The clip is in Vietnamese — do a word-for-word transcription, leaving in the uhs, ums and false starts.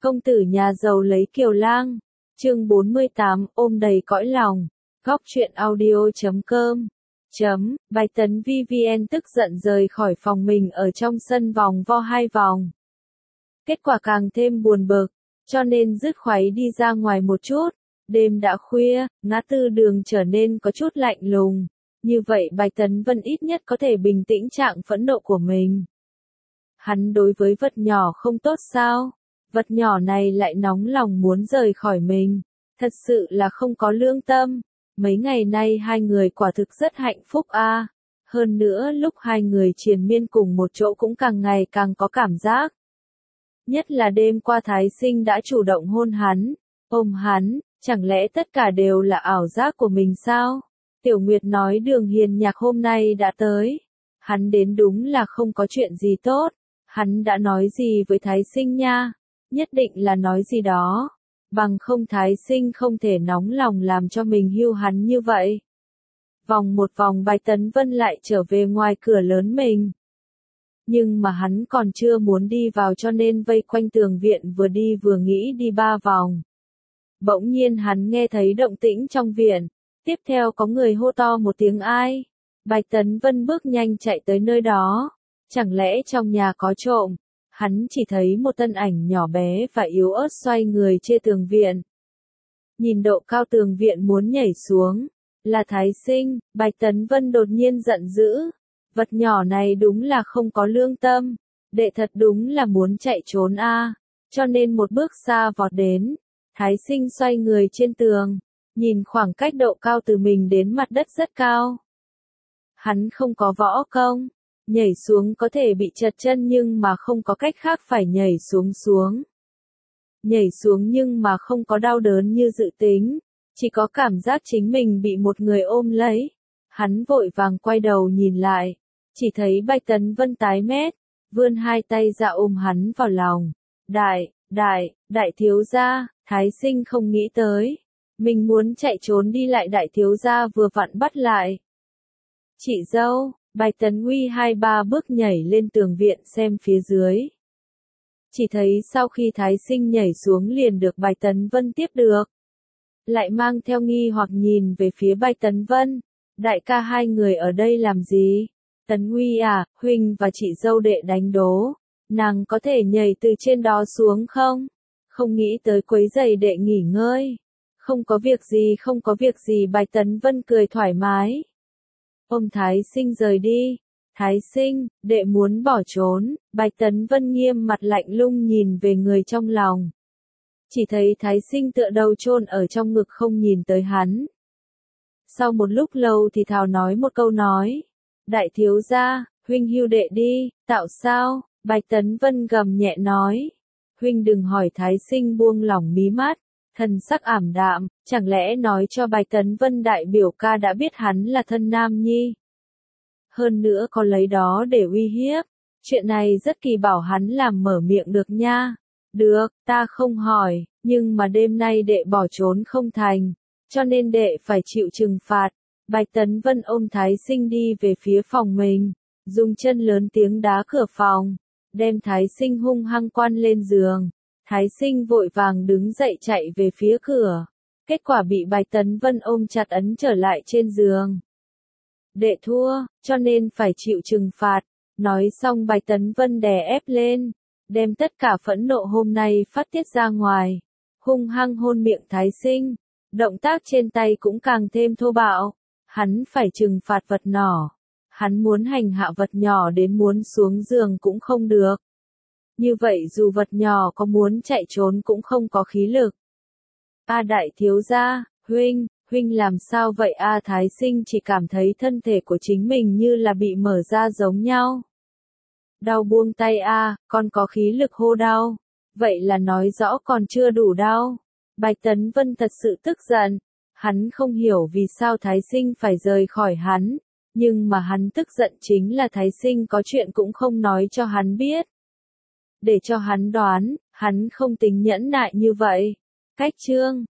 Công tử nhà giàu lấy kiều lang. Chương bốn mươi tám, ôm đầy cõi lòng. Góc truyện audio chấm com. Chấm, Bạch Tấn vi vi en tức giận rời khỏi phòng mình ở trong sân vòng vo hai vòng. Kết quả càng thêm buồn bực, cho nên dứt khoáy đi ra ngoài một chút. Đêm đã khuya, ngã tư đường trở nên có chút lạnh lùng. Như vậy Bạch Tấn Vân ít nhất có thể bình tĩnh trạng phẫn nộ của mình. Hắn đối với vật nhỏ không tốt sao? Vật nhỏ này lại nóng lòng muốn rời khỏi mình. Thật sự là không có lương tâm. Mấy ngày nay hai người quả thực rất hạnh phúc a. À. Hơn nữa lúc hai người triền miên cùng một chỗ cũng càng ngày càng có cảm giác. Nhất là đêm qua Thái Sinh đã chủ động hôn hắn, ôm hắn, chẳng lẽ tất cả đều là ảo giác của mình sao? Tiểu Nguyệt nói Đường Hiền Nhạc hôm nay đã tới. Hắn đến đúng là không có chuyện gì tốt. Hắn đã nói gì với Thái Sinh nha? Nhất định là nói gì đó. Bằng không Thái Sinh không thể nóng lòng làm cho mình hưu hắn như vậy. Vòng một vòng Bạch Tấn Vân lại trở về ngoài cửa lớn mình. Nhưng mà hắn còn chưa muốn đi vào cho nên vây quanh tường viện vừa đi vừa nghĩ đi ba vòng. Bỗng nhiên hắn nghe thấy động tĩnh trong viện. Tiếp theo có người hô to một tiếng ai. Bạch Tấn Vân bước nhanh chạy tới nơi đó. Chẳng lẽ trong nhà có trộm? Hắn chỉ thấy một thân ảnh nhỏ bé và yếu ớt xoay người trên tường viện. Nhìn độ cao tường viện muốn nhảy xuống. Là Thái Sinh. Bạch Tấn Vân đột nhiên giận dữ. Vật nhỏ này đúng là không có lương tâm. Đệ thật đúng là muốn chạy trốn a. À. Cho nên một bước xa vọt đến. Thái Sinh xoay người trên tường. Nhìn khoảng cách độ cao từ mình đến mặt đất rất cao. Hắn không có võ công. Nhảy xuống có thể bị trật chân nhưng mà không có cách khác phải nhảy xuống xuống. Nhảy xuống nhưng mà không có đau đớn như dự tính. Chỉ có cảm giác chính mình bị một người ôm lấy. Hắn vội vàng quay đầu nhìn lại. Chỉ thấy Bạch Tấn Vân tái mét. Vươn hai tay ra ôm hắn vào lòng. Đại, đại, đại thiếu gia. Thái Sinh không nghĩ tới. Mình muốn chạy trốn đi lại đại thiếu gia vừa vặn bắt lại. Chị dâu. Bạch Tấn Huy hai ba bước nhảy lên tường viện xem phía dưới. Chỉ thấy sau khi Thái Sinh nhảy xuống liền được Bạch Tấn Vân tiếp được. Lại mang theo nghi hoặc nhìn về phía Bạch Tấn Vân. Đại ca hai người ở đây làm gì? Tấn Huy à, huynh và chị dâu đệ đánh đố. Nàng có thể nhảy từ trên đó xuống không? Không nghĩ tới quấy giày đệ nghỉ ngơi. Không có việc gì không có việc gì Bạch Tấn Vân cười thoải mái. Ôm Thái Sinh rời đi. Thái Sinh, đệ muốn bỏ trốn. Bạch Tấn Vân nghiêm mặt lạnh lùng nhìn về người trong lòng. Chỉ thấy Thái Sinh tựa đầu chôn ở trong ngực không nhìn tới hắn. Sau một lúc lâu thì thào nói một câu nói. Đại thiếu gia, huynh hưu đệ đi, tạo sao? Bạch Tấn Vân gầm nhẹ nói. Huynh đừng hỏi. Thái Sinh buông lỏng mí mắt. Thần sắc ảm đạm, chẳng lẽ nói cho Bạch Tấn Vân đại biểu ca đã biết hắn là thân nam nhi. Hơn nữa có lấy đó để uy hiếp. Chuyện này rất kỳ bảo hắn làm mở miệng được nha. Được, ta không hỏi, nhưng mà đêm nay đệ bỏ trốn không thành. Cho nên đệ phải chịu trừng phạt. Bạch Tấn Vân ôm Thái Sinh đi về phía phòng mình. Dùng chân lớn tiếng đá cửa phòng. Đem Thái Sinh hung hăng quan lên giường. Thái Sinh vội vàng đứng dậy chạy về phía cửa. Kết quả bị Bạch Tấn Vân ôm chặt ấn trở lại trên giường. Đệ thua, cho nên phải chịu trừng phạt. Nói xong Bạch Tấn Vân đè ép lên. Đem tất cả phẫn nộ hôm nay phát tiết ra ngoài. Hung hăng hôn miệng Thái Sinh. Động tác trên tay cũng càng thêm thô bạo. Hắn phải trừng phạt vật nhỏ. Hắn muốn hành hạ vật nhỏ đến muốn xuống giường cũng không được. Như vậy dù vật nhỏ có muốn chạy trốn cũng không có khí lực. A đại thiếu gia, huynh, huynh làm sao vậy a? Thái Sinh chỉ cảm thấy thân thể của chính mình như là bị mở ra giống nhau. Đau buông tay a, con có khí lực hô đau. Vậy là nói rõ còn chưa đủ đau. Bạch Tấn Vân thật sự tức giận. Hắn không hiểu vì sao Thái Sinh phải rời khỏi hắn. Nhưng mà hắn tức giận chính là Thái Sinh có chuyện cũng không nói cho hắn biết. Để cho hắn đoán, hắn không tính nhẫn nại như vậy. Cách chương